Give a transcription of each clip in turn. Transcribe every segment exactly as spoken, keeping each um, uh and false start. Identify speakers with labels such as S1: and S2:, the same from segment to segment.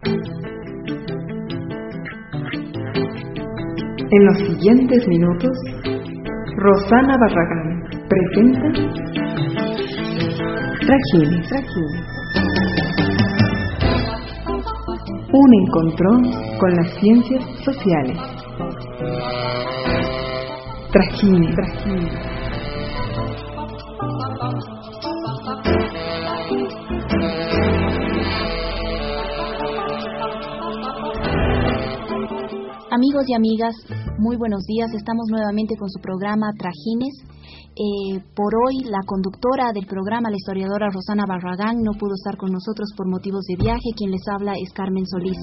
S1: En los siguientes minutos, Rosana Barragán presenta Trajines, Trajines. Un encontrón con las ciencias sociales. Trajines, Trajines.
S2: Amigos y amigas, muy buenos días. Estamos nuevamente con su programa Trajines. Eh, por hoy, la conductora del programa, la historiadora Rosana Barragán, no pudo estar con nosotros por motivos de viaje. Quien les habla es Carmen Solís.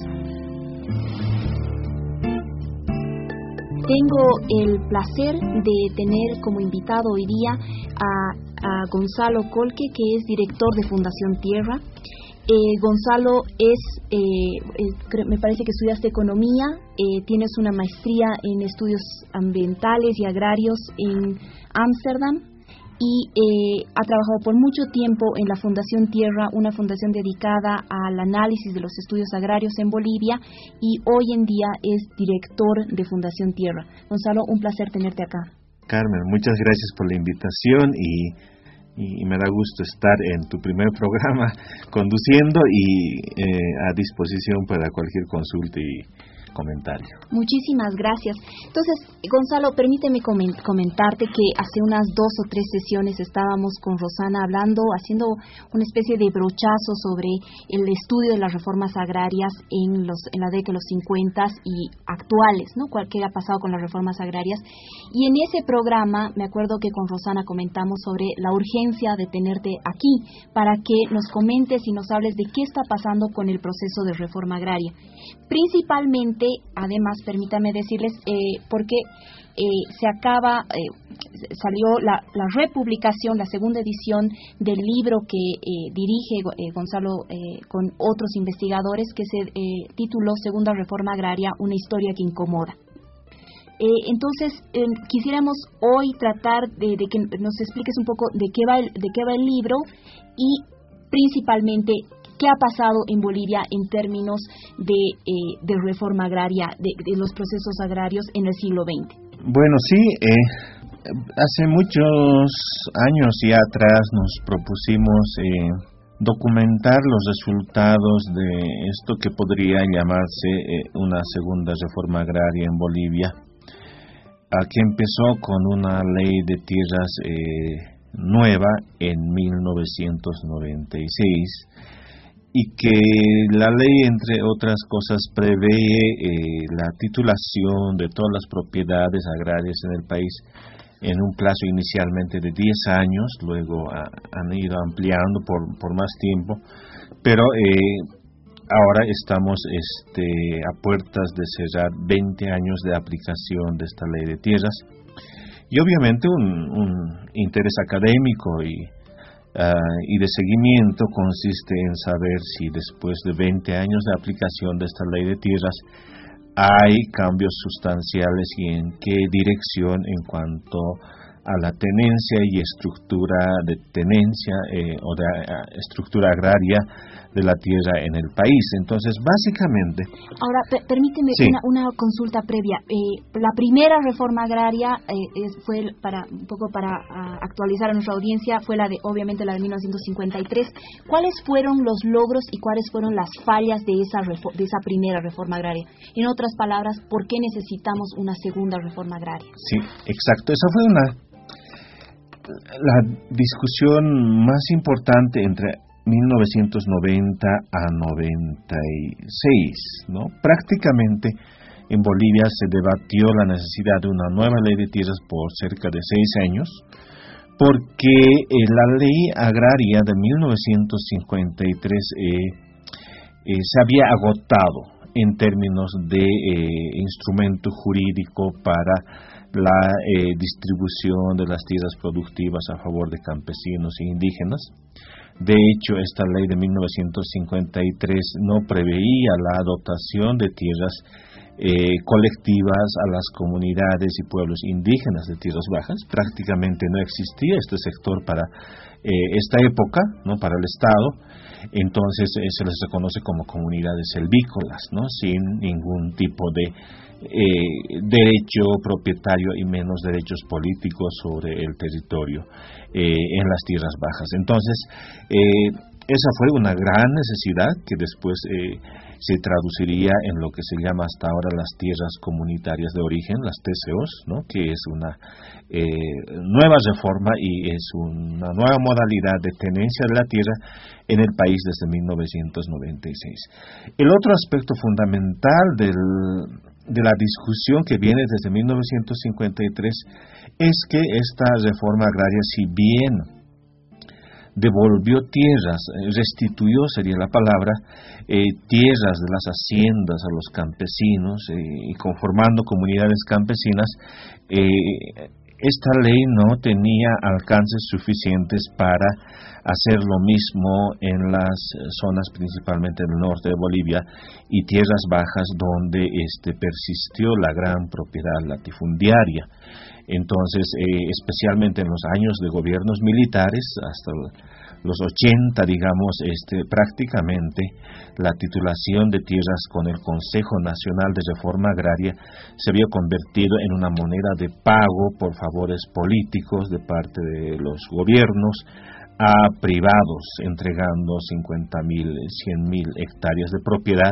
S2: Tengo el placer de tener como invitado hoy día a, a Gonzalo Colque, que es director de Fundación Tierra. Eh, Gonzalo es, eh, eh, me parece que estudiaste economía, eh, tienes una maestría en estudios ambientales y agrarios en Ámsterdam y eh, ha trabajado por mucho tiempo en la Fundación Tierra, una fundación dedicada al análisis de los estudios agrarios en Bolivia, y hoy en día es director de Fundación Tierra. Gonzalo, un placer tenerte acá.
S3: Carmen, muchas gracias por la invitación y y me da gusto estar en tu primer programa conduciendo y eh, a disposición para cualquier consulta y comentario.
S2: Muchísimas gracias. Entonces, Gonzalo, permíteme comentarte que hace unas dos o tres sesiones estábamos con Rosana hablando, haciendo una especie de brochazo sobre el estudio de las reformas agrarias en los en la década de los cincuenta y actuales, ¿no? ¿Qué ha pasado con las reformas agrarias? Y en ese programa, me acuerdo que con Rosana comentamos sobre la urgencia de tenerte aquí para que nos comentes y nos hables de qué está pasando con el proceso de reforma agraria. Principalmente, además, permítame decirles, eh, porque eh, se acaba, eh, salió la, la republicación, la segunda edición del libro que eh, dirige eh, Gonzalo eh, con otros investigadores, que se eh, tituló Segunda Reforma Agraria, una historia que incomoda. Eh, entonces, eh, quisiéramos hoy tratar de, de que nos expliques un poco de qué va el, de qué va el libro y principalmente ¿qué ha pasado en Bolivia en términos de, eh, de reforma agraria, de, de los procesos agrarios en el siglo veinte?
S3: Bueno, sí, eh, hace muchos años ya atrás nos propusimos eh, documentar los resultados de esto que podría llamarse eh, una segunda reforma agraria en Bolivia, a que empezó con una ley de tierras eh, nueva en mil novecientos noventa y seis, y que la ley, entre otras cosas, prevé eh, la titulación de todas las propiedades agrarias en el país en un plazo inicialmente de diez años, luego a, han ido ampliando por, por más tiempo, pero eh, ahora estamos este, a puertas de cerrar veinte años de aplicación de esta ley de tierras, y obviamente un, un interés académico y Uh, y de seguimiento consiste en saber si después de veinte años de aplicación de esta ley de tierras hay cambios sustanciales y en qué dirección en cuanto a la tenencia y estructura de tenencia eh, o de uh, estructura agraria de la tierra en el país. Entonces, básicamente...
S2: Ahora, per- permíteme sí. una, una consulta previa. Eh, la primera reforma agraria eh, es, fue, para un poco para uh, actualizar a nuestra audiencia, fue la de, obviamente, la de mil novecientos cincuenta y tres. ¿Cuáles fueron los logros y cuáles fueron las fallas de esa, refo- de esa primera reforma agraria? En otras palabras, ¿por qué necesitamos una segunda reforma agraria?
S3: Sí, exacto. Esa fue una... la discusión más importante entre mil novecientos noventa a noventa y seis, ¿no? Prácticamente en Bolivia se debatió la necesidad de una nueva ley de tierras por cerca de seis años, porque eh, la ley agraria de mil novecientos cincuenta y tres eh, eh, se había agotado en términos de eh, instrumento jurídico para la eh, distribución de las tierras productivas a favor de campesinos e indígenas. De hecho, esta ley de mil novecientos cincuenta y tres no preveía la dotación de tierras eh, colectivas a las comunidades y pueblos indígenas de Tierras Bajas. Prácticamente no existía este sector para eh, esta época, ¿no? Para el Estado. Entonces eh, se les reconoce como comunidades selvícolas, ¿no? Sin ningún tipo de eh, derecho propietario y menos derechos políticos sobre el territorio eh, en las Tierras Bajas. Entonces eh, esa fue una gran necesidad que después eh, se traduciría en lo que se llama hasta ahora las tierras comunitarias de origen, las T C Os, ¿no? Que es una eh, nueva reforma y es una nueva modalidad de tenencia de la tierra en el país desde mil novecientos noventa y seis. El otro aspecto fundamental del, de la discusión que viene desde mil novecientos cincuenta y tres es que esta reforma agraria, si bien devolvió tierras, restituyó sería la palabra, eh, tierras de las haciendas a los campesinos eh, y conformando comunidades campesinas, eh, esta ley no tenía alcances suficientes para hacer lo mismo en las zonas principalmente del norte de Bolivia y tierras bajas donde este, persistió la gran propiedad latifundiaria. Entonces, eh, especialmente en los años de gobiernos militares, hasta los ochenta, digamos, este, prácticamente la titulación de tierras con el Consejo Nacional de Reforma Agraria se había convertido en una moneda de pago por favores políticos de parte de los gobiernos a privados, entregando cincuenta mil, cien mil hectáreas de propiedad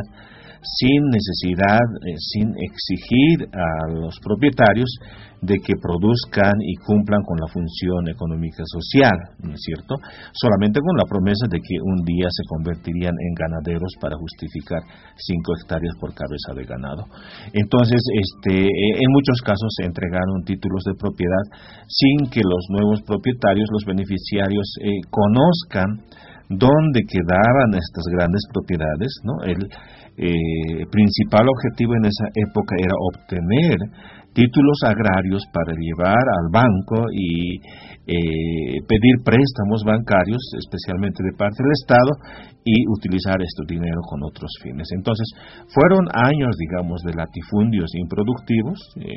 S3: sin necesidad, eh, sin exigir a los propietarios de que produzcan y cumplan con la función económica social, ¿no es cierto? Solamente con la promesa de que un día se convertirían en ganaderos para justificar cinco hectáreas por cabeza de ganado. Entonces, este, en muchos casos se entregaron títulos de propiedad sin que los nuevos propietarios, los beneficiarios, eh, conozcan dónde quedaban estas grandes propiedades, ¿no? El eh, principal objetivo en esa época era obtener títulos agrarios para llevar al banco y eh, pedir préstamos bancarios, especialmente de parte del Estado, y utilizar este dinero con otros fines. Entonces, fueron años, digamos, de latifundios improductivos, eh,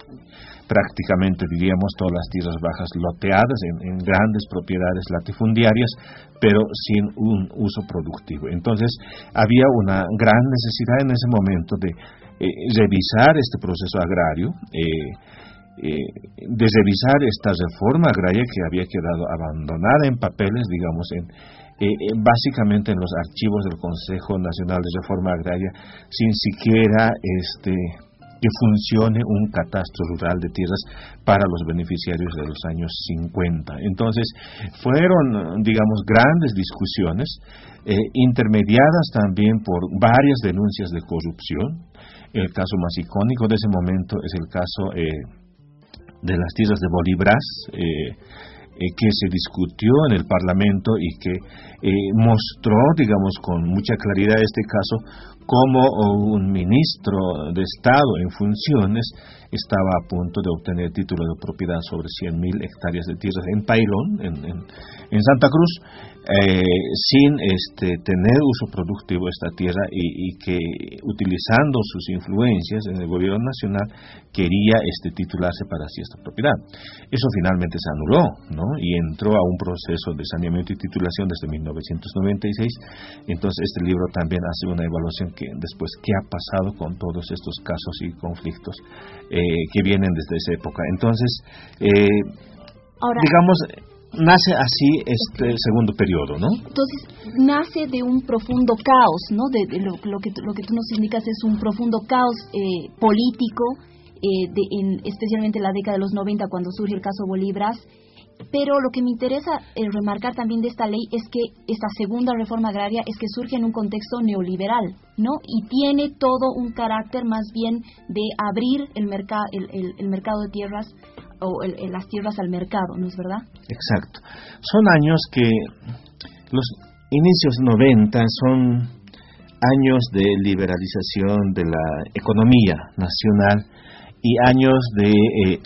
S3: prácticamente diríamos todas las tierras bajas loteadas en, en grandes propiedades latifundiarias, pero sin un uso productivo. Entonces había una gran necesidad en ese momento de eh, revisar este proceso agrario, eh, eh, de revisar esta reforma agraria que había quedado abandonada en papeles, digamos, en Eh, eh, básicamente en los archivos del Consejo Nacional de Reforma Agraria, sin siquiera este que funcione un catastro rural de tierras para los beneficiarios de los años cincuenta. Entonces, fueron, digamos, grandes discusiones, eh, intermediadas también por varias denuncias de corrupción. El caso más icónico de ese momento es el caso eh, de las tierras de Bolívar, eh, Eh, que se discutió en el Parlamento y que eh, mostró, digamos, con mucha claridad este caso, cómo un ministro de Estado en funciones estaba a punto de obtener título de propiedad sobre cien mil hectáreas de tierras en Pailón, en, en, en Santa Cruz, eh, sin este, tener uso productivo de esta tierra y, y que, utilizando sus influencias en el gobierno nacional, quería este, titularse para así esta propiedad. Eso finalmente se anuló, ¿no? Y entró a un proceso de saneamiento y titulación desde mil novecientos noventa y seis. Entonces este libro también hace una evaluación que después qué ha pasado con todos estos casos y conflictos eh, que vienen desde esa época. Entonces, eh, Ahora, digamos, nace así este okay. segundo periodo, ¿no?
S2: Entonces, nace de un profundo caos, ¿no? De, de lo, lo, que, lo que tú nos indicas es un profundo caos eh, político, eh, de, en, especialmente en la década de los noventa, cuando surge el caso Bolívar. Pero lo que me interesa eh, remarcar también de esta ley es que esta segunda reforma agraria es que surge en un contexto neoliberal, ¿no? Y tiene todo un carácter más bien de abrir el, mercado el, el, el mercado de tierras o el, el, las tierras al mercado, ¿no es verdad?
S3: Exacto. Son años que los inicios noventa son años de liberalización de la economía nacional y años de eh,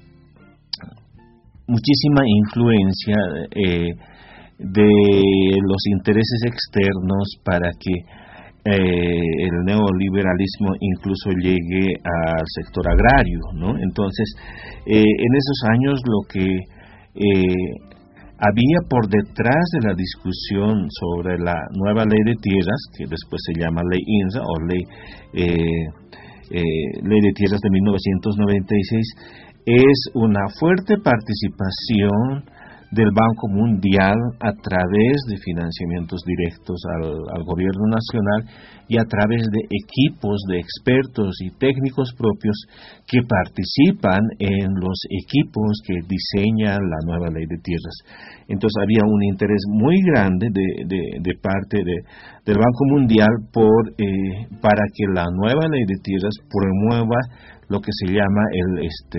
S3: muchísima influencia eh, de los intereses externos para que eh, el neoliberalismo incluso llegue al sector agrario, ¿no? Entonces, eh, en esos años lo que eh, había por detrás de la discusión sobre la nueva ley de tierras, que después se llama ley INRA o ley, eh, eh, ley de tierras de mil novecientos noventa y seis, es una fuerte participación del Banco Mundial a través de financiamientos directos al, al gobierno nacional y a través de equipos de expertos y técnicos propios que participan en los equipos que diseñan la nueva ley de tierras. Entonces había un interés muy grande de, de, de parte de, del Banco Mundial por eh, para que la nueva ley de tierras promueva lo que se llama el este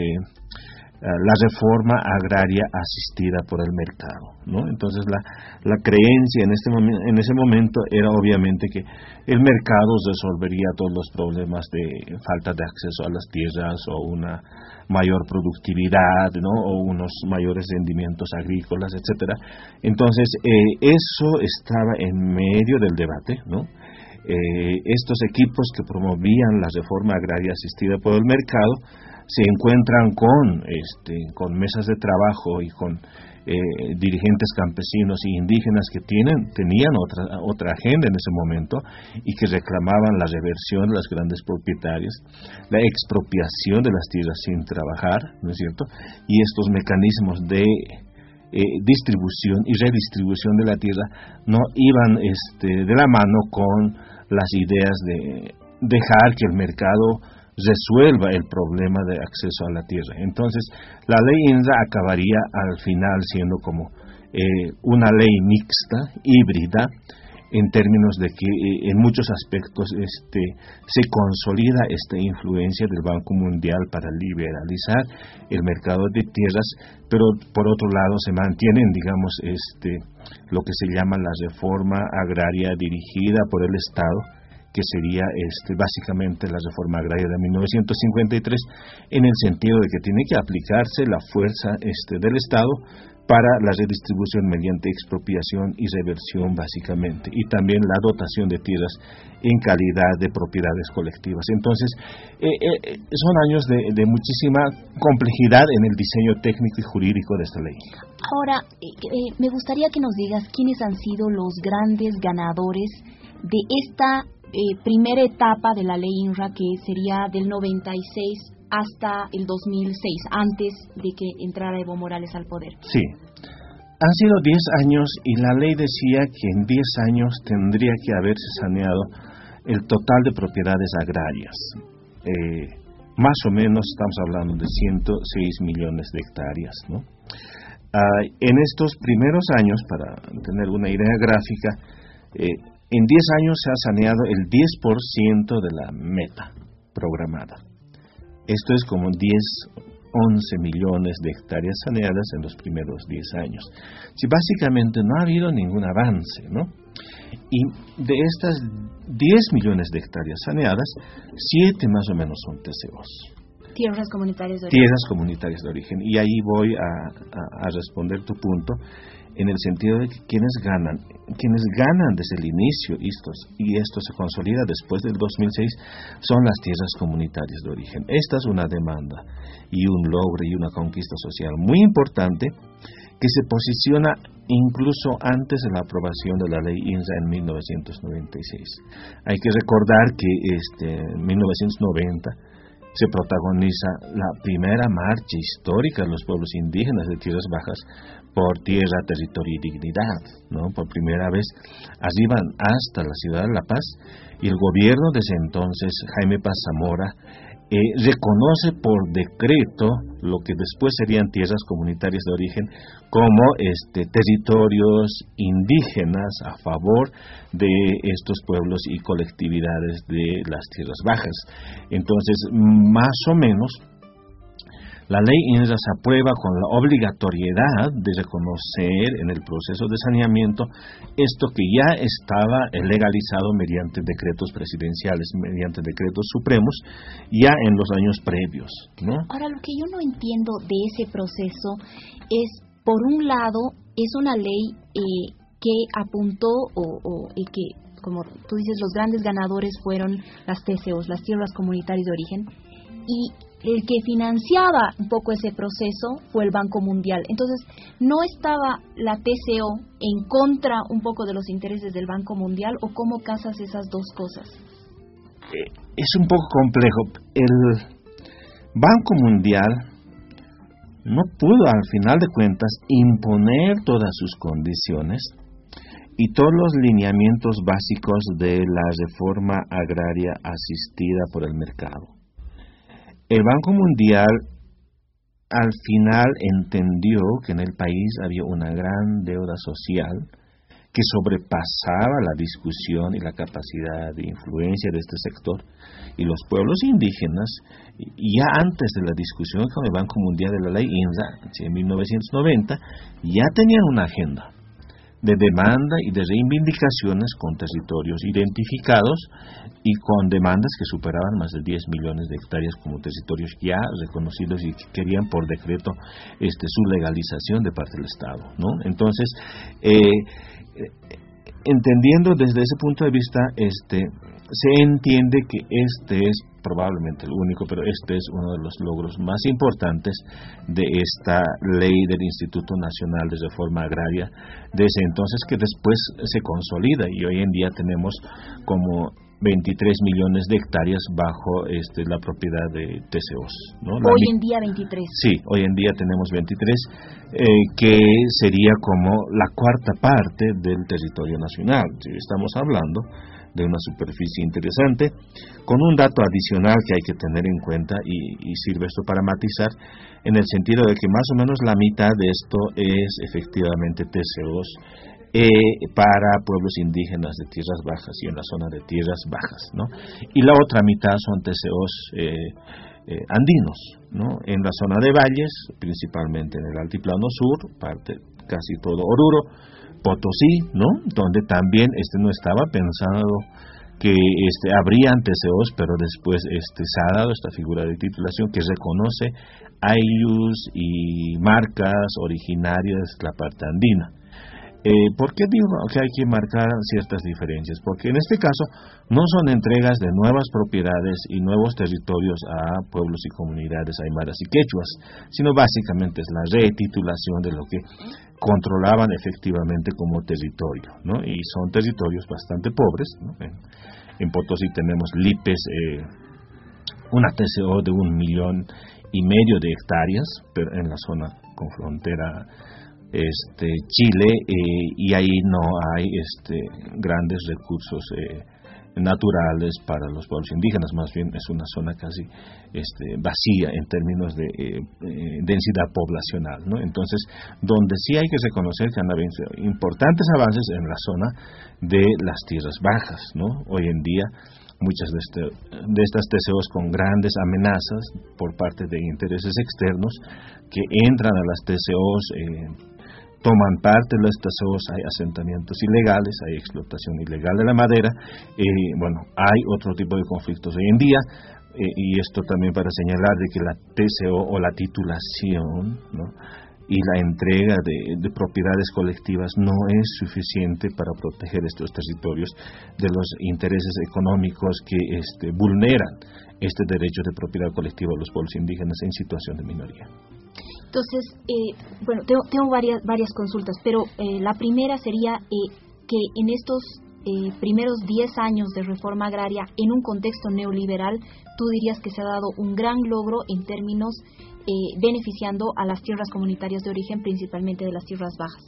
S3: la reforma agraria asistida por el mercado, ¿no? Entonces la, la creencia en este momento, en ese momento era obviamente que el mercado resolvería todos los problemas de falta de acceso a las tierras o una mayor productividad, ¿no? O unos mayores rendimientos agrícolas, etcétera. Entonces eh, eso estaba en medio del debate, ¿no? Eh, estos equipos que promovían la reforma agraria asistida por el mercado se encuentran con este con mesas de trabajo y con eh, dirigentes campesinos y indígenas que tienen tenían otra otra agenda en ese momento y que reclamaban la reversión de las grandes propietarias, la expropiación de las tierras sin trabajar, ¿no es cierto? Y estos mecanismos de eh, distribución y redistribución de la tierra no iban este de la mano con las ideas de dejar que el mercado resuelva el problema de acceso a la tierra. Entonces, la ley INRA acabaría al final siendo como eh, una ley mixta, híbrida, en términos de que eh, en muchos aspectos este, se consolida esta influencia del Banco Mundial para liberalizar el mercado de tierras, pero por otro lado se mantienen, digamos, este, lo que se llama la reforma agraria dirigida por el Estado, que sería este, básicamente la reforma agraria de mil novecientos cincuenta y tres, en el sentido de que tiene que aplicarse la fuerza este, del Estado para la redistribución mediante expropiación y reversión básicamente, y también la dotación de tierras en calidad de propiedades colectivas. Entonces, eh, eh, son años de, de muchísima complejidad en el diseño técnico y jurídico de esta ley.
S2: Ahora, eh, eh, me gustaría que nos digas quiénes han sido los grandes ganadores de esta Eh, primera etapa de la ley INRA, que sería del noventa y seis hasta el dos mil seis, antes de que entrara Evo Morales al poder.
S3: Sí, han sido diez años y la ley decía que en diez años tendría que haberse saneado el total de propiedades agrarias. Eh, más o menos estamos hablando de ciento seis millones de hectáreas, ¿no? Ah, en estos primeros años, para tener una idea gráfica, eh, en diez años se ha saneado el diez por ciento de la meta programada. Esto es como diez, once millones de hectáreas saneadas en los primeros diez años. Sí, básicamente no ha habido ningún avance, ¿no? Y de estas diez millones de hectáreas saneadas, siete más o menos son T C Os.
S2: Tierras comunitarias de origen.
S3: Tierras comunitarias de origen. Y ahí voy a, a, a responder tu punto, en el sentido de que quienes ganan, quienes ganan desde el inicio, estos, y esto se consolida después del dos mil seis, son las tierras comunitarias de origen. Esta es una demanda y un logro y una conquista social muy importante que se posiciona incluso antes de la aprobación de la ley INRA en mil novecientos noventa y seis. Hay que recordar que este, en mil novecientos noventa se protagoniza la primera marcha histórica de los pueblos indígenas de Tierras Bajas por tierra, territorio y dignidad, ¿no? Por primera vez arriban hasta la ciudad de La Paz, y el gobierno desde entonces, Jaime Paz Zamora, eh, reconoce por decreto lo que después serían tierras comunitarias de origen como este territorios indígenas a favor de estos pueblos y colectividades de las Tierras Bajas. Entonces, más o menos, la ley INRA se aprueba con la obligatoriedad de reconocer en el proceso de saneamiento esto que ya estaba legalizado mediante decretos presidenciales, mediante decretos supremos, ya en los años previos, ¿no?
S2: Ahora, lo que yo no entiendo de ese proceso es, por un lado, es una ley eh, que apuntó o, o eh, que como tú dices, los grandes ganadores fueron las T C Os, las tierras comunitarias de origen, y el que financiaba un poco ese proceso fue el Banco Mundial. Entonces, ¿no estaba la T C O en contra un poco de los intereses del Banco Mundial, o cómo casas esas dos cosas?
S3: Eh, es un poco complejo. El Banco Mundial no pudo, al final de cuentas, imponer todas sus condiciones y todos los lineamientos básicos de la reforma agraria asistida por el mercado. El Banco Mundial al final entendió que en el país había una gran deuda social que sobrepasaba la discusión y la capacidad de influencia de este sector, y los pueblos indígenas, ya antes de la discusión con el Banco Mundial de la ley INRA en mil novecientos noventa, ya tenían una agenda de demanda y de reivindicaciones con territorios identificados y con demandas que superaban más de diez millones de hectáreas como territorios ya reconocidos y que querían por decreto este, su legalización de parte del Estado, ¿no? Entonces, eh, entendiendo desde ese punto de vista, este, se entiende que este es probablemente el único, pero este es uno de los logros más importantes de esta ley del Instituto Nacional de Reforma Agraria de ese entonces, que después se consolida y hoy en día tenemos como veintitrés millones de hectáreas bajo este, la propiedad de T C Os, ¿no? La
S2: hoy en día veintitrés.
S3: Sí, hoy en día tenemos veintitrés, eh, que sería como la cuarta parte del territorio nacional. Si estamos hablando de una superficie interesante, con un dato adicional que hay que tener en cuenta y, y sirve esto para matizar, en el sentido de que más o menos la mitad de esto es efectivamente T C Os eh, para pueblos indígenas de tierras bajas y en la zona de tierras bajas, ¿no? Y la otra mitad son T C Os eh, eh, andinos, ¿no? En la zona de valles, principalmente en el altiplano sur, parte casi todo Oruro, Potosí, ¿no? Donde también este no estaba pensado que este habrían T C Os, pero después este se ha dado esta figura de titulación que reconoce ayllus y marcas originarias de la parte andina. Eh, ¿Por qué digo que hay que marcar ciertas diferencias? Porque en este caso no son entregas de nuevas propiedades y nuevos territorios a pueblos y comunidades aymaras y quechuas, sino básicamente es la retitulación de lo que controlaban efectivamente como territorio, ¿no? Y son territorios bastante pobres, ¿no? En, en Potosí tenemos Lipes, eh, una T C O de un millón y medio de hectáreas, pero en la zona con frontera este Chile, eh, y ahí no hay este grandes recursos eh, naturales para los pueblos indígenas, más bien es una zona casi este, vacía en términos de eh, eh, densidad poblacional, ¿no? Entonces, donde sí hay que reconocer que han habido importantes avances en la zona de las tierras bajas, ¿no? Hoy en día muchas de, este, de estas T C Os con grandes amenazas por parte de intereses externos que entran a las T C Os, eh, toman parte de las T C Os, hay asentamientos ilegales, hay explotación ilegal de la madera, eh, bueno, hay otro tipo de conflictos hoy en día, eh, y esto también para señalar de que la T C O o la titulación, ¿no?, y la entrega de, de propiedades colectivas no es suficiente para proteger estos territorios de los intereses económicos que este, vulneran este derecho de propiedad colectiva de los pueblos indígenas en situación de minoría.
S2: Entonces, eh, bueno, tengo, tengo varias, varias consultas, pero eh, la primera sería eh, que en estos eh, primeros diez años de reforma agraria, en un contexto neoliberal, tú dirías que se ha dado un gran logro en términos eh, beneficiando a las tierras comunitarias de origen, principalmente de las tierras bajas.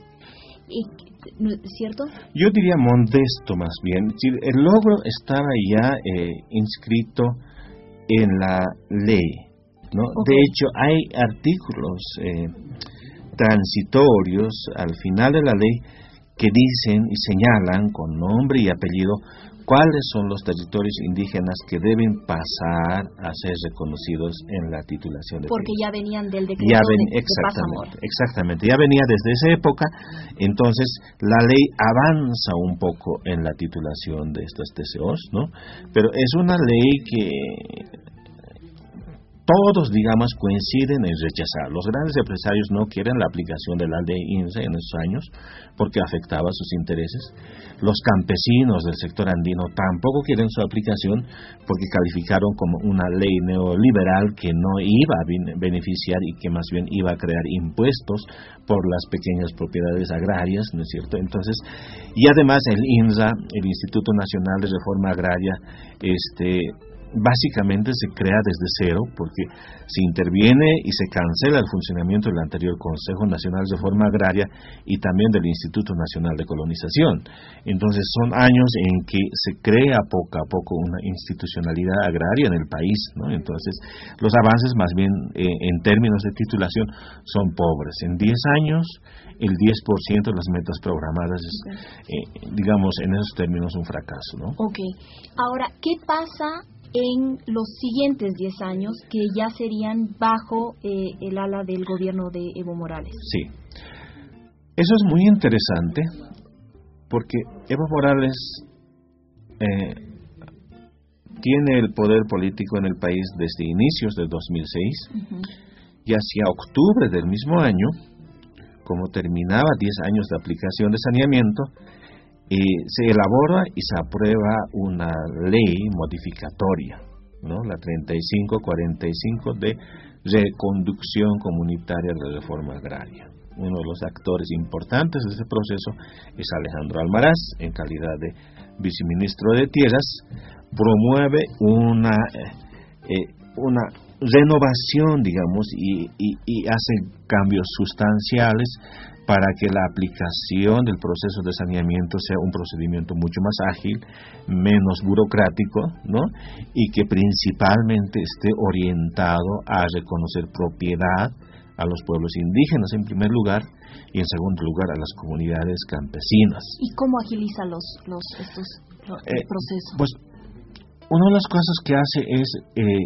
S2: ¿Cierto?
S3: Yo diría modesto más bien. El logro estaba ya eh, inscrito en la ley, ¿no? Okay. De hecho, hay artículos eh, transitorios al final de la ley que dicen y señalan con nombre y apellido cuáles son los territorios indígenas que deben pasar a ser reconocidos en la titulación de
S2: porque
S3: tierras.
S2: Ya venían del decreto
S3: ya ven,
S2: de,
S3: exactamente,
S2: de
S3: exactamente, ya venía desde esa época. Entonces la ley avanza un poco en la titulación de estas T C Os, ¿no? Pero es una ley que todos, digamos, coinciden en rechazar. Los grandes empresarios no quieren la aplicación de la ley INSA en esos años porque afectaba sus intereses. Los campesinos del sector andino tampoco quieren su aplicación porque calificaron como una ley neoliberal que no iba a beneficiar y que más bien iba a crear impuestos por las pequeñas propiedades agrarias, ¿no es cierto? Entonces, y además el INSA, el Instituto Nacional de Reforma Agraria, este básicamente se crea desde cero porque se interviene y se cancela el funcionamiento del anterior Consejo Nacional de Reforma Agraria y también del Instituto Nacional de Colonización. Entonces son años en que se crea poco a poco una institucionalidad agraria en el país, ¿no? Entonces los avances más bien eh, en términos de titulación son pobres. En diez años el diez por ciento de las metas programadas es, eh, digamos, en esos términos un fracaso, ¿no?
S2: Ok. Ahora, ¿qué pasa en los siguientes diez años que ya serían bajo eh, el ala del gobierno de Evo Morales?
S3: Sí, eso es muy interesante porque Evo Morales eh, tiene el poder político en el país desde inicios del dos mil seis uh-huh. y hacia octubre del mismo año, como terminaba diez años de aplicación de saneamiento, y se elabora y se aprueba una ley modificatoria, ¿no? La treinta y cinco cuarenta y cinco de reconducción comunitaria de la reforma agraria. Uno de los actores importantes de ese proceso es Alejandro Almaraz, en calidad de viceministro de Tierras, promueve una, eh, una renovación, digamos, y, y, y hace cambios sustanciales para que la aplicación del proceso de saneamiento sea un procedimiento mucho más ágil, menos burocrático, ¿no? Y que principalmente esté orientado a reconocer propiedad a los pueblos indígenas en primer lugar y en segundo lugar a las comunidades campesinas.
S2: ¿Y cómo agiliza los, los estos los,
S3: eh,
S2: el proceso?
S3: Pues una de las cosas que hace es eh,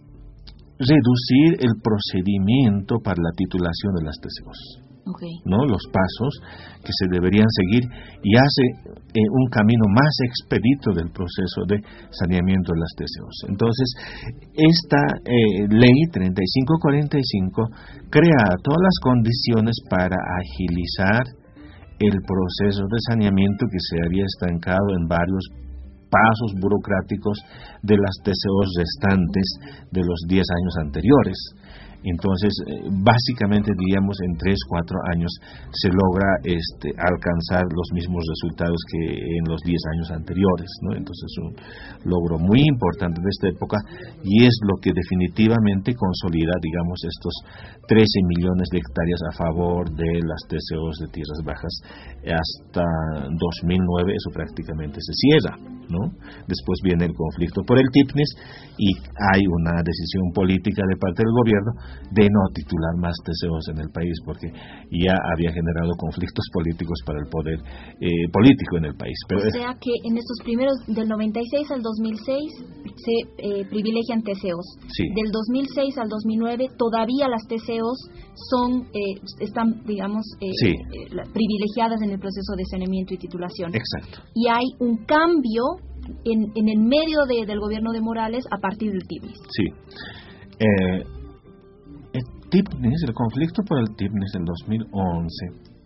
S3: reducir el procedimiento para la titulación de las T C Os. Okay. ¿No? Los pasos que se deberían seguir y hace eh, un camino más expedito del proceso de saneamiento de las T C Os. Entonces, esta eh, ley treinta y cinco cuarenta y cinco crea todas las condiciones para agilizar el proceso de saneamiento que se había estancado en varios pasos burocráticos de las T C Os restantes de los diez años anteriores. Entonces, eh, básicamente, diríamos, en tres, cuatro años se logra este, alcanzar los mismos resultados que en los diez años anteriores, ¿no? Entonces, es un logro muy importante de esta época y es lo que definitivamente consolida, digamos, estos trece millones de hectáreas a favor de las T C Os de tierras bajas. Hasta dos mil nueve eso prácticamente se cierra, ¿no? Después viene el conflicto por el TIPNES y hay una decisión política de parte del gobierno de no titular más T C Os en el país porque ya había generado conflictos políticos para el poder eh, político en el país. Pero
S2: o sea que en estos primeros, del noventa y seis al dos mil seis, se eh, privilegian T C Os.
S3: Sí.
S2: Del dos mil seis al dos mil nueve, todavía las T C Os son, eh, están, digamos, eh,
S3: sí.
S2: eh, privilegiadas en el proceso de saneamiento y titulación.
S3: Exacto.
S2: Y hay un cambio en, en el medio de, del gobierno de Morales a partir del TIPNES.
S3: Sí. Eh, el TIPNES, el conflicto por el TIPNES del dos mil once,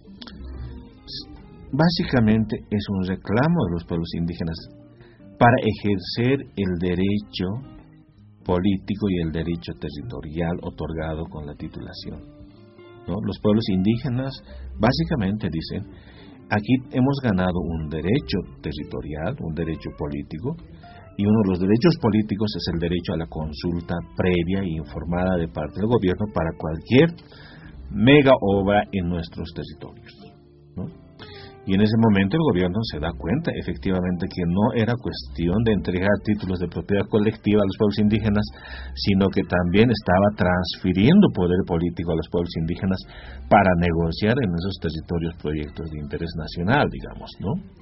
S3: básicamente es un reclamo de los pueblos indígenas para ejercer el derecho político y el derecho territorial otorgado con la titulación, ¿no? Los pueblos indígenas básicamente dicen: aquí hemos ganado un derecho territorial, un derecho político, y uno de los derechos políticos es el derecho a la consulta previa e informada de parte del gobierno para cualquier mega obra en nuestros territorios, ¿no? Y en ese momento el gobierno se da cuenta efectivamente que no era cuestión de entregar títulos de propiedad colectiva a los pueblos indígenas, sino que también estaba transfiriendo poder político a los pueblos indígenas para negociar en esos territorios proyectos de interés nacional, digamos, ¿no?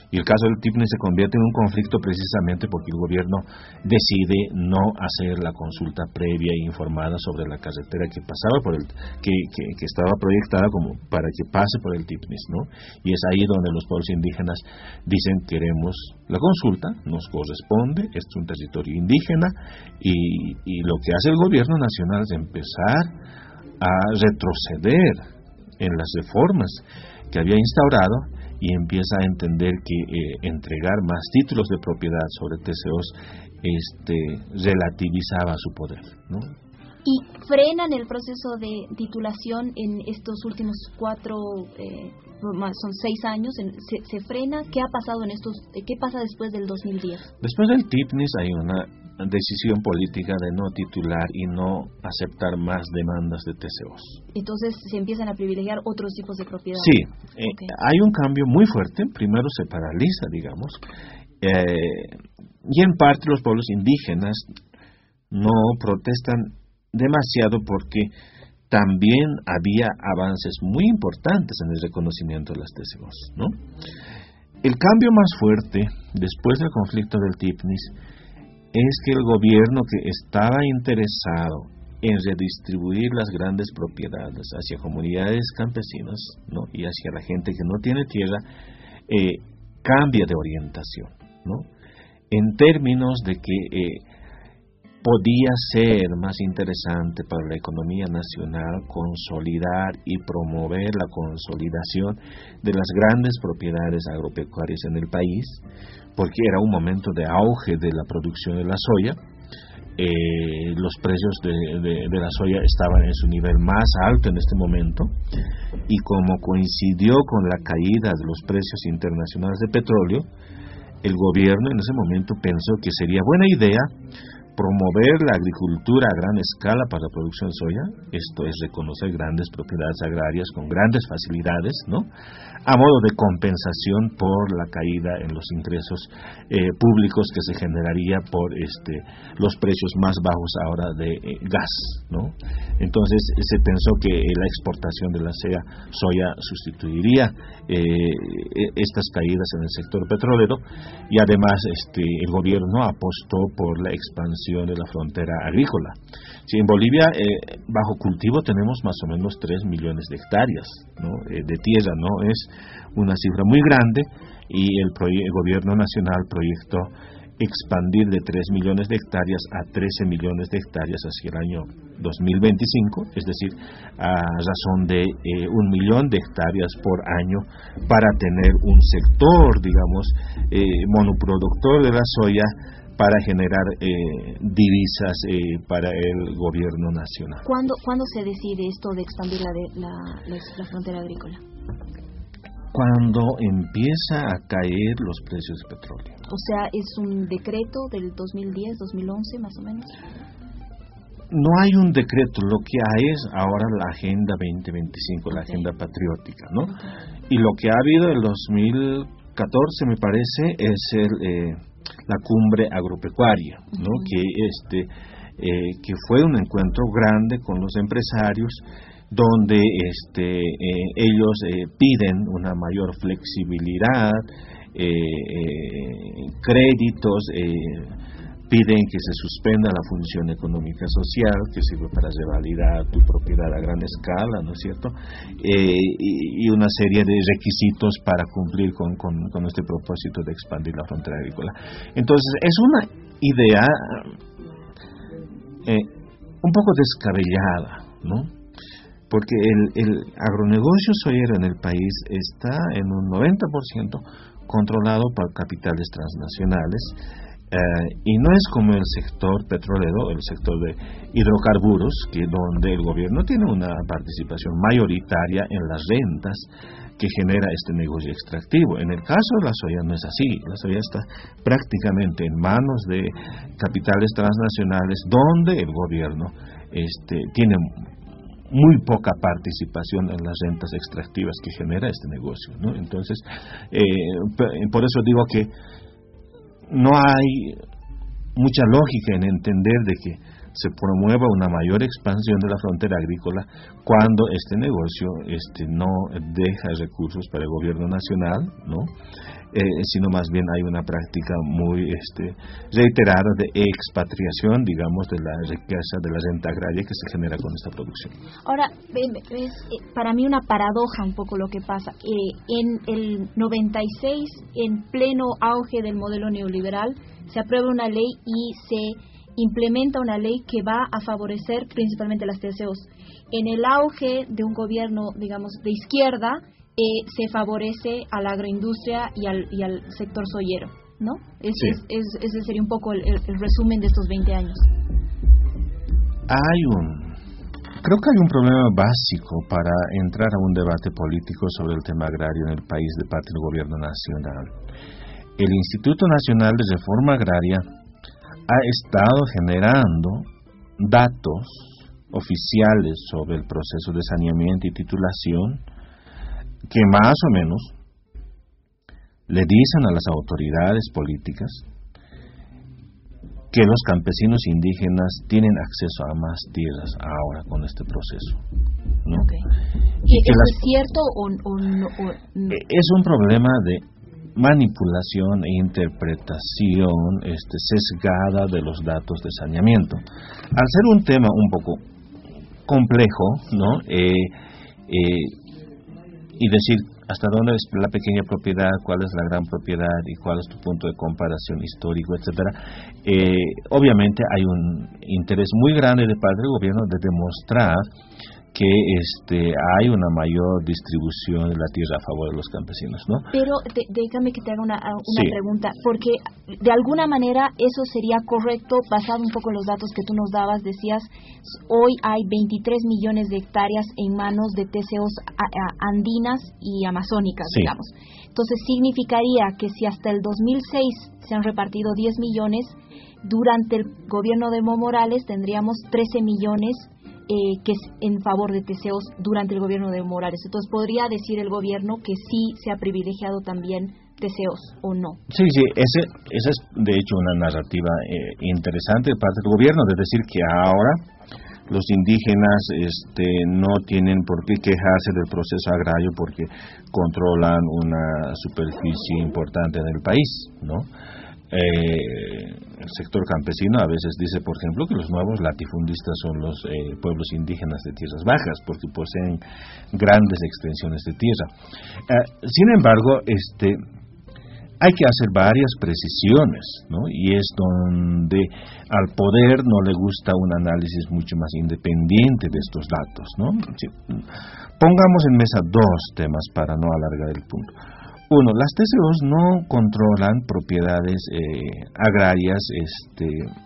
S3: Y el caso del TIPNIS se convierte en un conflicto precisamente porque el gobierno decide no hacer la consulta previa e informada sobre la carretera que pasaba por el que, que, que estaba proyectada como para que pase por el TIPNIS, ¿no? Y es ahí donde los pueblos indígenas dicen: queremos la consulta, nos corresponde, este es un territorio indígena, y, y lo que hace el gobierno nacional es empezar a retroceder en las reformas que había instaurado, y empieza a entender que eh, entregar más títulos de propiedad sobre T C Os este, relativizaba su poder, ¿no?
S2: ¿Y frenan el proceso de titulación en estos últimos cuatro, eh, más, son seis años? ¿Se, se frena? ¿Qué ha pasado en estos, qué pasa después del dos mil diez?
S3: Después del TIPNIS hay una decisión política de no titular y no aceptar más demandas de T C Os.
S2: Entonces se empiezan a privilegiar otros tipos de propiedad.
S3: Sí, eh, okay. Hay un cambio muy fuerte. Primero se paraliza, digamos, eh, y en parte los pueblos indígenas no protestan demasiado porque también había avances muy importantes en el reconocimiento de las T C Os, ¿no? El cambio más fuerte después del conflicto del TIPNIS es que el gobierno, que estaba interesado en redistribuir las grandes propiedades hacia comunidades campesinas, ¿no?, y hacia la gente que no tiene tierra, eh, cambia de orientación, ¿no?, en términos de que eh, podía ser más interesante para la economía nacional consolidar y promover la consolidación de las grandes propiedades agropecuarias en el país, porque era un momento de auge de la producción de la soya. Eh, los precios de, de, de la soya estaban en su nivel más alto en este momento, y como coincidió con la caída de los precios internacionales de petróleo, el gobierno en ese momento pensó que sería buena idea promover la agricultura a gran escala para la producción de soya. Esto es reconocer grandes propiedades agrarias con grandes facilidades, ¿no?, a modo de compensación por la caída en los ingresos eh, públicos que se generaría por este los precios más bajos ahora de eh, gas, ¿no? Entonces se pensó que eh, la exportación de la soya, soya sustituiría eh, estas caídas en el sector petrolero, y además este el gobierno apostó por la expansión de la frontera agrícola. Si en Bolivia eh, bajo cultivo tenemos más o menos tres millones de hectáreas, ¿no?, eh, de tierra, no es una cifra muy grande, y el, el gobierno nacional proyectó expandir de tres millones de hectáreas a trece millones de hectáreas hacia el año dos mil veinticinco, es decir, a razón de eh, un millón de hectáreas por año, para tener un sector, digamos, eh, monoproductor de la soya, para generar eh, divisas eh, para el gobierno nacional.
S2: ¿Cuándo, ¿Cuándo se decide esto de expandir la, de, la, la, la frontera agrícola?
S3: Cuando empieza a caer los precios de petróleo.
S2: O sea, ¿es un decreto del dos mil diez, dos mil once más o menos?
S3: No hay un decreto, lo que hay es ahora la Agenda veinte veinticinco, la okay. Agenda patriótica, ¿no? Okay. Y lo que ha habido en dos mil catorce, me parece, es el... Eh, la cumbre agropecuaria, ¿no? Uh-huh. que este eh, que fue un encuentro grande con los empresarios, donde este eh, ellos eh, piden una mayor flexibilidad, eh, eh, créditos, eh, piden que se suspenda la función económica social que sirve para revalidar tu propiedad a gran escala, ¿no es cierto? Eh, y, y una serie de requisitos para cumplir con, con, con este propósito de expandir la frontera agrícola. Entonces, es una idea eh, un poco descabellada, ¿no? Porque el, el agronegocio soyero en el país está en un noventa por ciento controlado por capitales transnacionales. Uh, y no es como el sector petrolero, el sector de hidrocarburos, que donde el gobierno tiene una participación mayoritaria en las rentas que genera este negocio extractivo. En el caso de la soya no es así. La soya está prácticamente en manos de capitales transnacionales, donde el gobierno este, tiene muy poca participación en las rentas extractivas que genera este negocio, ¿no? Entonces, eh, por eso digo que no hay mucha lógica en entender de que se promueva una mayor expansión de la frontera agrícola cuando este negocio este, no deja recursos para el gobierno nacional, ¿no? Eh, sino más bien hay una práctica muy este, reiterada de expatriación, digamos, de la riqueza, de la renta agraria que se genera con esta producción.
S2: Ahora, es para mí una paradoja un poco lo que pasa. Eh, en el noventa y seis, en pleno auge del modelo neoliberal, se aprueba una ley y se implementa una ley que va a favorecer principalmente las T C Os. En el auge de un gobierno, digamos, de izquierda, Eh, se favorece a la agroindustria y al, y al sector soyero, ¿no? Es,
S3: sí.
S2: es, es, ese sería un poco el, el, el resumen de estos veinte años.
S3: Hay un, creo que hay un problema básico para entrar a un debate político sobre el tema agrario en el país de parte del gobierno nacional. El Instituto Nacional de Reforma Agraria ha estado generando datos oficiales sobre el proceso de saneamiento y titulación que más o menos le dicen a las autoridades políticas que los campesinos indígenas tienen acceso a más tierras ahora con este proceso, ¿no?
S2: Okay.
S3: ¿Y
S2: ¿Eso
S3: las,
S2: es cierto o, o, no, o no?
S3: Es un problema de manipulación e interpretación este, sesgada de los datos de saneamiento. Al ser un tema un poco complejo, ¿no? Eh, eh, y decir hasta dónde es la pequeña propiedad, cuál es la gran propiedad y cuál es tu punto de comparación histórico, etcétera. Eh, obviamente hay un interés muy grande de parte del gobierno de demostrar que este hay una mayor distribución de la tierra a favor de los campesinos, ¿no?
S2: Pero de, déjame que te haga una, una
S3: sí.
S2: pregunta, porque de alguna manera eso sería correcto, basado un poco en los datos que tú nos dabas. Decías, hoy hay veintitrés millones de hectáreas en manos de T C Os a, a, andinas y amazónicas,
S3: sí.
S2: digamos. Entonces significaría que si hasta el dos mil seis se han repartido diez millones, durante el gobierno de Evo Morales tendríamos trece millones Eh, que es en favor de T C Os durante el gobierno de Morales. Entonces, ¿podría decir el gobierno que sí se ha privilegiado también T C Os o no?
S3: Sí, sí, ese, esa es de hecho una narrativa eh, interesante de parte del gobierno, de decir que ahora los indígenas este, no tienen por qué quejarse del proceso agrario porque controlan una superficie importante en el país, ¿no? Eh, el sector campesino a veces dice, por ejemplo, que los nuevos latifundistas son los eh, pueblos indígenas de tierras bajas porque poseen grandes extensiones de tierra. Eh, sin embargo, este, hay que hacer varias precisiones, ¿no? Y es donde al poder no le gusta un análisis mucho más independiente de estos datos, ¿no? Sí. Pongamos en mesa dos temas para no alargar el punto. Uno, las T C Os no controlan propiedades eh, agrarias este,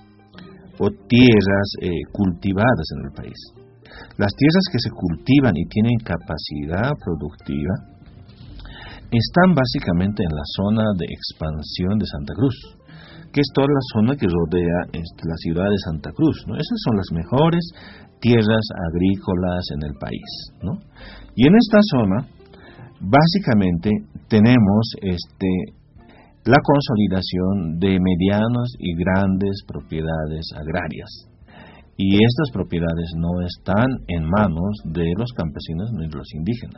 S3: o tierras eh, cultivadas en el país. Las tierras que se cultivan y tienen capacidad productiva están básicamente en la zona de expansión de Santa Cruz, que es toda la zona que rodea este, la ciudad de Santa Cruz, ¿no? Esas son las mejores tierras agrícolas en el país, ¿no? Y en esta zona básicamente tenemos este, la consolidación de medianas y grandes propiedades agrarias. Y estas propiedades no están en manos de los campesinos ni de los indígenas.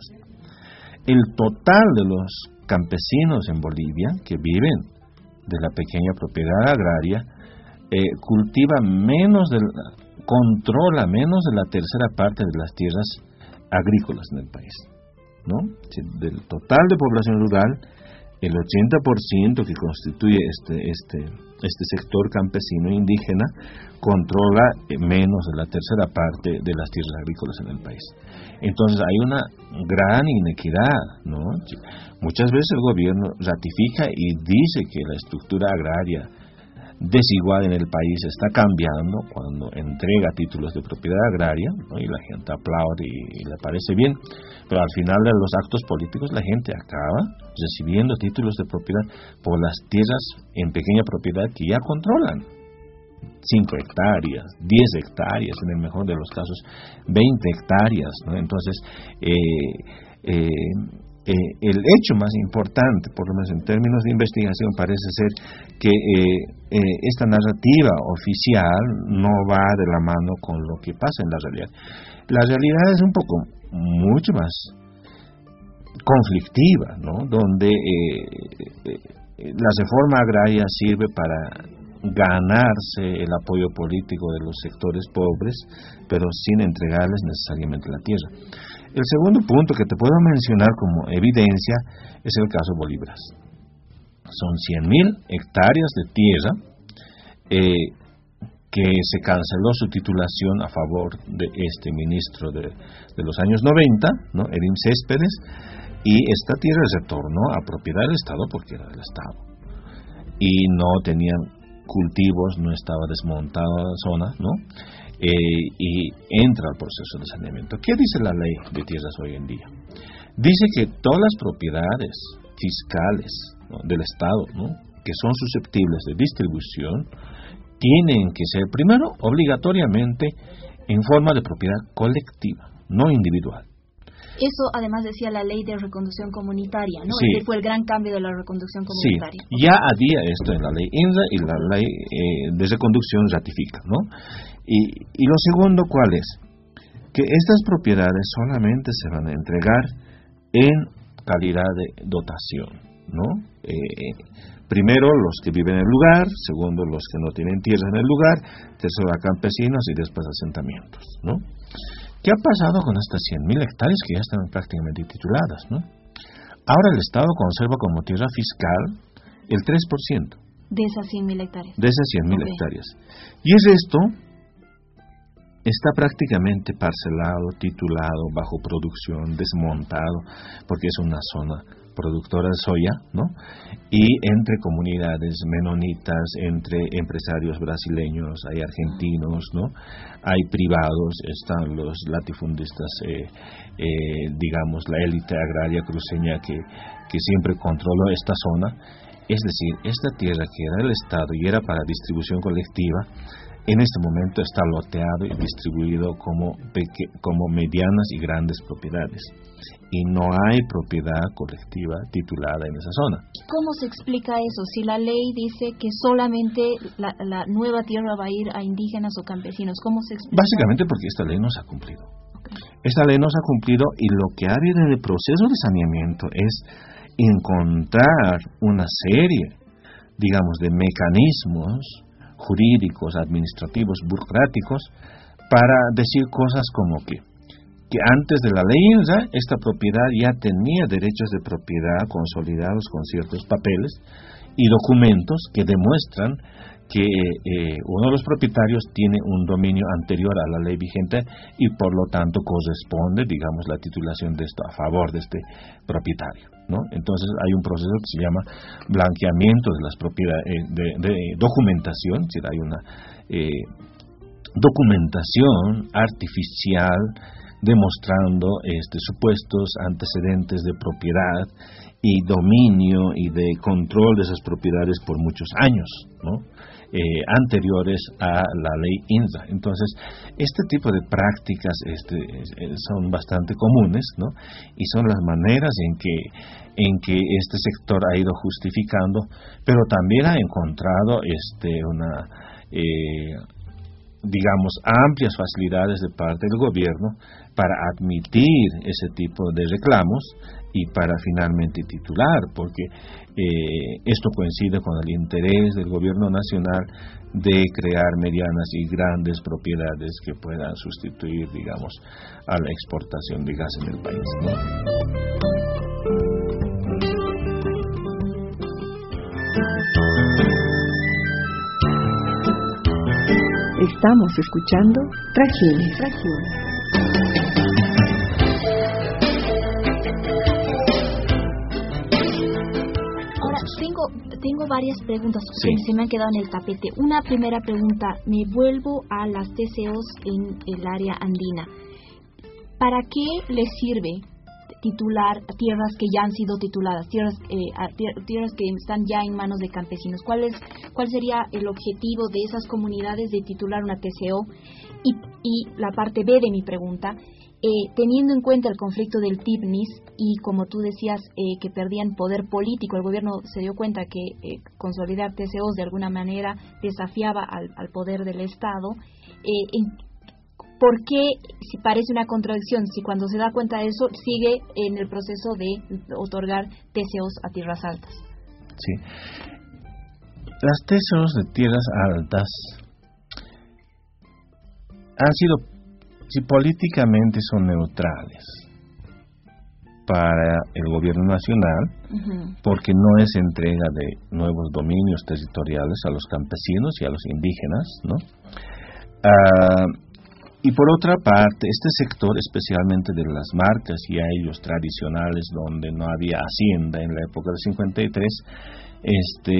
S3: El total de los campesinos en Bolivia que viven de la pequeña propiedad agraria eh, cultiva menos del, controla menos de la tercera parte de las tierras agrícolas en el país, ¿no? Del total de población rural, el ochenta por ciento que constituye este este este sector campesino indígena controla menos de la tercera parte de las tierras agrícolas en el país. Entonces hay una gran inequidad, ¿no? Muchas veces el gobierno ratifica y dice que la estructura agraria desigual en el país está cambiando cuando entrega títulos de propiedad agraria, ¿no? Y la gente aplaude y, y le parece bien, pero al final de los actos políticos la gente acaba recibiendo títulos de propiedad por las tierras en pequeña propiedad que ya controlan, cinco hectáreas, diez hectáreas, en el mejor de los casos veinte hectáreas, ¿no? Entonces eh, eh, eh, el hecho más importante, por lo menos en términos de investigación, parece ser que eh, eh, esta narrativa oficial no va de la mano con lo que pasa en la realidad. La realidad es un poco mucho más conflictiva, ¿no? Donde eh, eh, la reforma agraria sirve para ganarse el apoyo político de los sectores pobres, pero sin entregarles necesariamente la tierra. El segundo punto que te puedo mencionar como evidencia es el caso Bolívares. Son cien mil hectáreas de tierra eh, que se canceló su titulación a favor de este ministro de, de los años noventa, ¿no? Erim Céspedes, y esta tierra retornó a propiedad del Estado porque era del Estado. Y no tenían cultivos, no estaba desmontada la zona, ¿no? Eh, y entra al proceso de saneamiento. ¿Qué dice la ley de tierras hoy en día? Dice que todas las propiedades fiscales, ¿no?, del Estado, ¿no?, que son susceptibles de distribución, tienen que ser, primero, obligatoriamente en forma de propiedad colectiva, no individual.
S2: Eso además decía la ley de reconducción comunitaria, ¿no?
S3: Sí.
S2: Ese fue el gran cambio de la reconducción comunitaria.
S3: Sí, ya había esto en la ley INRA y la ley eh, de reconducción ratifica, ¿no? Y, y lo segundo, ¿cuál es? Que estas propiedades solamente se van a entregar en calidad de dotación, ¿no? Eh, primero los que viven en el lugar, segundo los que no tienen tierra en el lugar, tercero a campesinos y después asentamientos, ¿no? ¿Qué ha pasado con estas cien mil hectáreas que ya están prácticamente tituladas, ¿no? Ahora el Estado conserva como tierra fiscal el tres por ciento.
S2: De esas cien mil hectáreas.
S3: De esas cien mil
S2: okay.
S3: hectáreas. Y el resto está prácticamente parcelado, titulado, bajo producción, desmontado, porque es una zona productora de soya, ¿no? Y entre comunidades menonitas, entre empresarios brasileños, hay argentinos, ¿no? Hay privados, están los latifundistas, eh, eh, digamos, la élite agraria cruceña que, que siempre controló esta zona. Es decir, esta tierra que era del Estado y era para distribución colectiva, en este momento está loteado y distribuido como, peque- como medianas y grandes propiedades. Y no hay propiedad colectiva titulada en esa zona.
S2: ¿Cómo se explica eso? Si la ley dice que solamente la, la nueva tierra va a ir a indígenas o campesinos, ¿cómo se explica?
S3: Básicamente porque esta ley no se ha cumplido.
S2: Okay.
S3: Esta ley no se ha cumplido y lo que ha habido en el proceso de saneamiento es encontrar una serie, digamos, de mecanismos jurídicos, administrativos, burocráticos, para decir cosas como que que antes de la ley INRA, esta propiedad ya tenía derechos de propiedad consolidados con ciertos papeles y documentos que demuestran que eh, uno de los propietarios tiene un dominio anterior a la ley vigente y por lo tanto corresponde, digamos, la titulación de esto a favor de este propietario, ¿no? Entonces hay un proceso que se llama blanqueamiento de las propiedades, eh, de, de documentación, es decir, hay una eh, documentación artificial demostrando este, supuestos antecedentes de propiedad y dominio y de control de esas propiedades por muchos años, ¿no? Eh, anteriores a la ley INRA. Entonces, este tipo de prácticas este, son bastante comunes, ¿no? Y son las maneras en que, en que este sector ha ido justificando, pero también ha encontrado este, una... Eh, digamos, amplias facilidades de parte del gobierno para admitir ese tipo de reclamos y para finalmente titular, porque eh, esto coincide con el interés del gobierno nacional de crear medianas y grandes propiedades que puedan sustituir, digamos, a la exportación de gas en el país, ¿no?
S1: Estamos escuchando Trajines. Trajines.
S2: Ahora, tengo, tengo varias preguntas
S3: Sí.
S2: que se me han quedado en el tapete. Una primera pregunta, me vuelvo a las T C Os en el área andina. ¿Para qué les sirve titular tierras que ya han sido tituladas, tierras eh, tierras que están ya en manos de campesinos? ¿Cuál es, cuál sería el objetivo de esas comunidades de titular una T C O? Y, y la parte B de mi pregunta eh, teniendo en cuenta el conflicto del Tibnis y como tú decías eh, que perdían poder político, el gobierno se dio cuenta que eh, consolidar T C Os de alguna manera desafiaba al, al poder del Estado. Eh, en, ¿Por qué, si parece una contradicción, si cuando se da cuenta de eso sigue en el proceso de otorgar T C Os a tierras altas?
S3: Sí. Las T C Os de tierras altas han sido, si políticamente son neutrales para el gobierno nacional, uh-huh. porque no es entrega de nuevos dominios territoriales a los campesinos y a los indígenas, ¿no? Uh, y por otra parte, este sector, especialmente de las marcas y ayllus tradicionales, donde no había hacienda en la época del cincuenta y tres, este,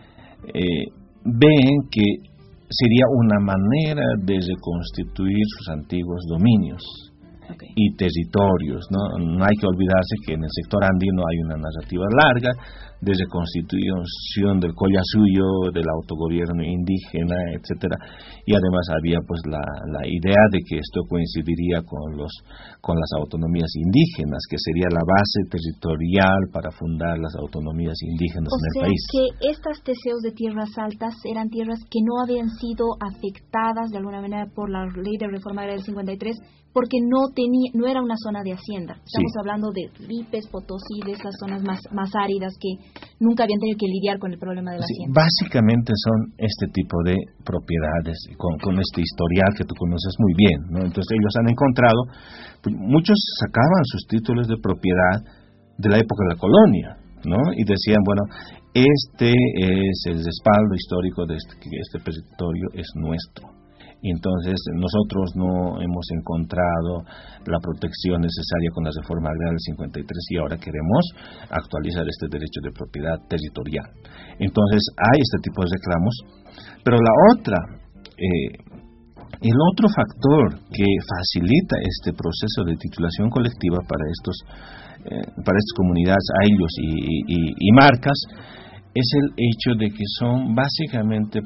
S3: eh, ven que sería una manera de reconstituir sus antiguos dominios. Okay. Y territorios, ¿no? No hay que olvidarse que en el sector andino hay una narrativa larga de reconstitución del collasuyo, del autogobierno indígena, etcétera, y además había pues la, la idea de que esto coincidiría con los con las autonomías indígenas, que sería la base territorial para fundar las autonomías indígenas
S2: o
S3: en el
S2: sea
S3: país.
S2: Que estas T C Os de tierras altas eran tierras que no habían sido afectadas de alguna manera por la ley de reforma agraria del cincuenta y tres, porque no tenía, no era una zona de hacienda. Estamos sí. hablando de Lipes, Potosí, de esas zonas más, más áridas que nunca habían tenido que lidiar con el problema de la
S3: sí,
S2: hacienda.
S3: Básicamente son este tipo de propiedades, con, con este historial que tú conoces muy bien, ¿no? Entonces ellos han encontrado, pues, muchos sacaban sus títulos de propiedad de la época de la colonia, ¿no? Y decían, bueno, este es el respaldo histórico de este, que este territorio es nuestro. Y entonces nosotros no hemos encontrado la protección necesaria con la reforma agraria del cincuenta y tres y ahora queremos actualizar este derecho de propiedad territorial. Entonces hay este tipo de reclamos, pero la otra, eh, el otro factor que facilita este proceso de titulación colectiva para estos, eh, para estas comunidades, ayllus y, y, y marcas, es el hecho de que son básicamente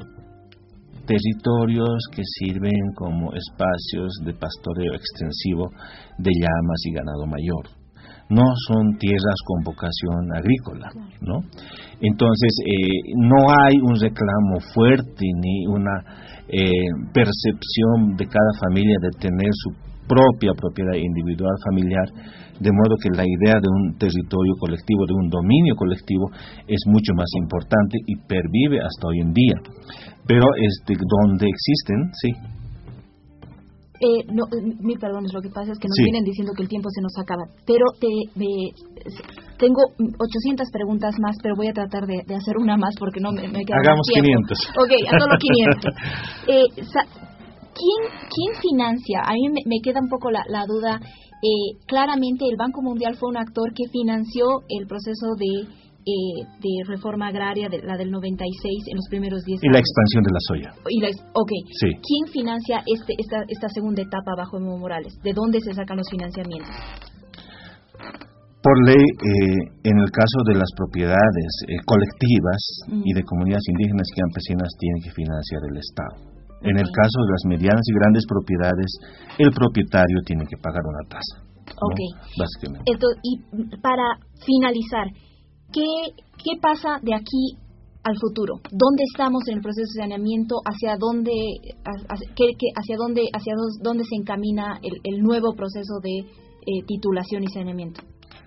S3: territorios que sirven como espacios de pastoreo extensivo de llamas y ganado mayor. No son tierras con vocación agrícola, ¿no? Entonces, eh, no hay un reclamo fuerte ni una eh, percepción de cada familia de tener su propia propiedad individual familiar, de modo que la idea de un territorio colectivo, de un dominio colectivo, es mucho más importante y pervive hasta hoy en día. Pero este, donde existen, sí.
S2: Eh, no, mil perdones, lo que pasa es que nos
S3: sí.
S2: vienen diciendo que el tiempo se nos acaba. Pero te, me, tengo ochocientas preguntas más, pero voy a tratar de, de hacer una más porque no me, me queda
S3: Hagamos
S2: más tiempo.
S3: quinientas.
S2: Ok, a solo quinientas. eh, sa, ¿quién, ¿Quién financia? A mí me, me queda un poco la, la duda. Eh, claramente el Banco Mundial fue un actor que financió el proceso de... Eh, de reforma agraria, de la del noventa y seis, en los primeros diez años.
S3: Y la expansión de la soya.
S2: Y la, ok.
S3: Sí.
S2: ¿Quién financia este, esta, esta segunda etapa bajo Evo Morales? ¿De dónde se sacan los financiamientos?
S3: Por ley, eh, en el caso de las propiedades eh, colectivas mm. y de comunidades indígenas y campesinas, tiene que financiar el Estado. Okay. En el caso de las medianas y grandes propiedades, el propietario tiene que pagar una tasa.
S2: Ok.
S3: ¿No? Básicamente.
S2: Entonces, y para finalizar, ¿Qué, ¿Qué pasa de aquí al futuro? ¿Dónde estamos en el proceso de saneamiento? ¿Hacia dónde, hacia, qué, qué, hacia dónde, hacia dónde se encamina el, el nuevo proceso de eh, titulación y saneamiento?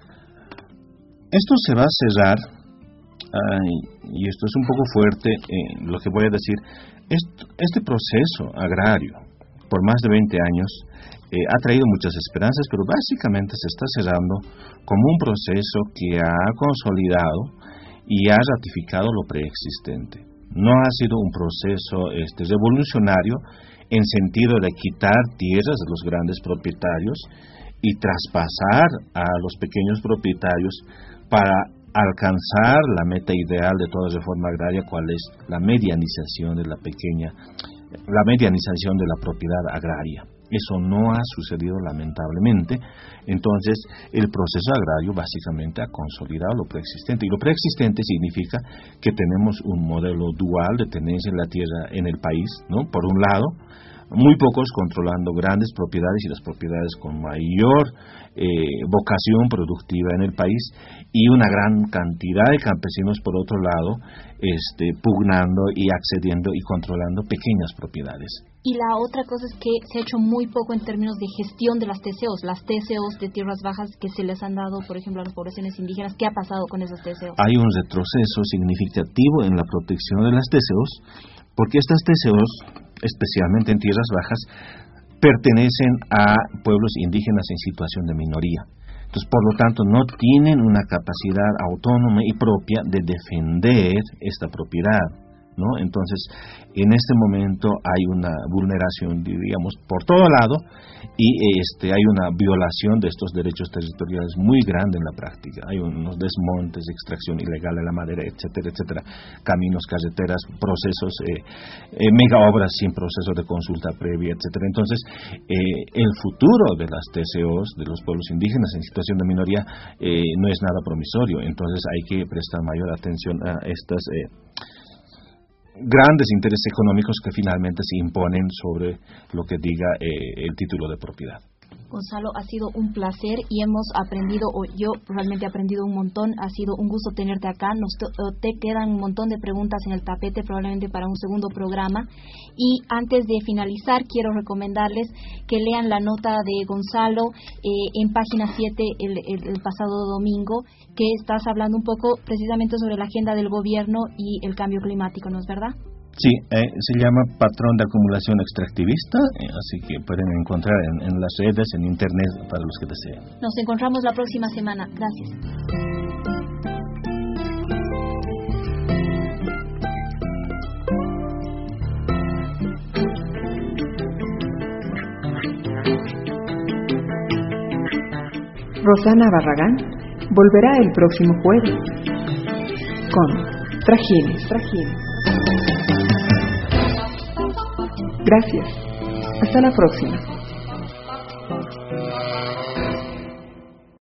S3: Esto se va a cerrar, ay, y esto es un poco fuerte, eh, lo que voy a decir. Este, este proceso agrario, por más de veinte años, Eh, ha traído muchas esperanzas, pero básicamente se está cerrando como un proceso que ha consolidado y ha ratificado lo preexistente. No ha sido un proceso este, revolucionario en sentido de quitar tierras de los grandes propietarios y traspasar a los pequeños propietarios para alcanzar la meta ideal de toda reforma agraria, cuál es la medianización de la pequeña, la medianización de la propiedad agraria. Eso no ha sucedido lamentablemente. Entonces el proceso agrario básicamente ha consolidado lo preexistente, y lo preexistente significa que tenemos un modelo dual de tenencia en la tierra en el país, ¿no? Por un lado, muy pocos controlando grandes propiedades y las propiedades con mayor eh, vocación productiva en el país, y una gran cantidad de campesinos por otro lado este, pugnando y accediendo y controlando pequeñas propiedades.
S2: Y la otra cosa es que se ha hecho muy poco en términos de gestión de las T C Os, las T C Os de tierras bajas que se les han dado, por ejemplo, a las poblaciones indígenas. ¿Qué ha pasado con esas T C Os?
S3: Hay un retroceso significativo en la protección de las T C Os, porque estas T C Os, especialmente en tierras bajas, pertenecen a pueblos indígenas en situación de minoría. Entonces, por lo tanto, no tienen una capacidad autónoma y propia de defender esta propiedad, ¿no? Entonces, en este momento hay una vulneración, diríamos, por todo lado, y este hay una violación de estos derechos territoriales muy grande en la práctica. Hay unos desmontes, extracción ilegal de la madera, etcétera, etcétera, caminos, carreteras, procesos, eh, eh, mega obras sin proceso de consulta previa, etcétera. Entonces, eh, el futuro de las T C Os, de los pueblos indígenas en situación de minoría, eh, no es nada promisorio. Entonces, hay que prestar mayor atención a estas eh, grandes intereses económicos que finalmente se imponen sobre lo que diga eh, el título de propiedad.
S2: Gonzalo, ha sido un placer y hemos aprendido, o yo realmente he aprendido un montón. Ha sido un gusto tenerte acá. Nos te quedan un montón de preguntas en el tapete, probablemente para un segundo programa. Y antes de finalizar, quiero recomendarles que lean la nota de Gonzalo eh, en página siete el, el, el pasado domingo, que estás hablando un poco precisamente sobre la agenda del gobierno y el cambio climático, ¿no es verdad?
S3: Sí, eh, se llama Patrón de Acumulación Extractivista, eh, así que pueden encontrar en, en las redes, en internet, para los que deseen.
S2: Nos encontramos la próxima semana. Gracias.
S1: Rosana Barragán volverá el próximo jueves con Trajines. Trajines. Gracias. Hasta la próxima.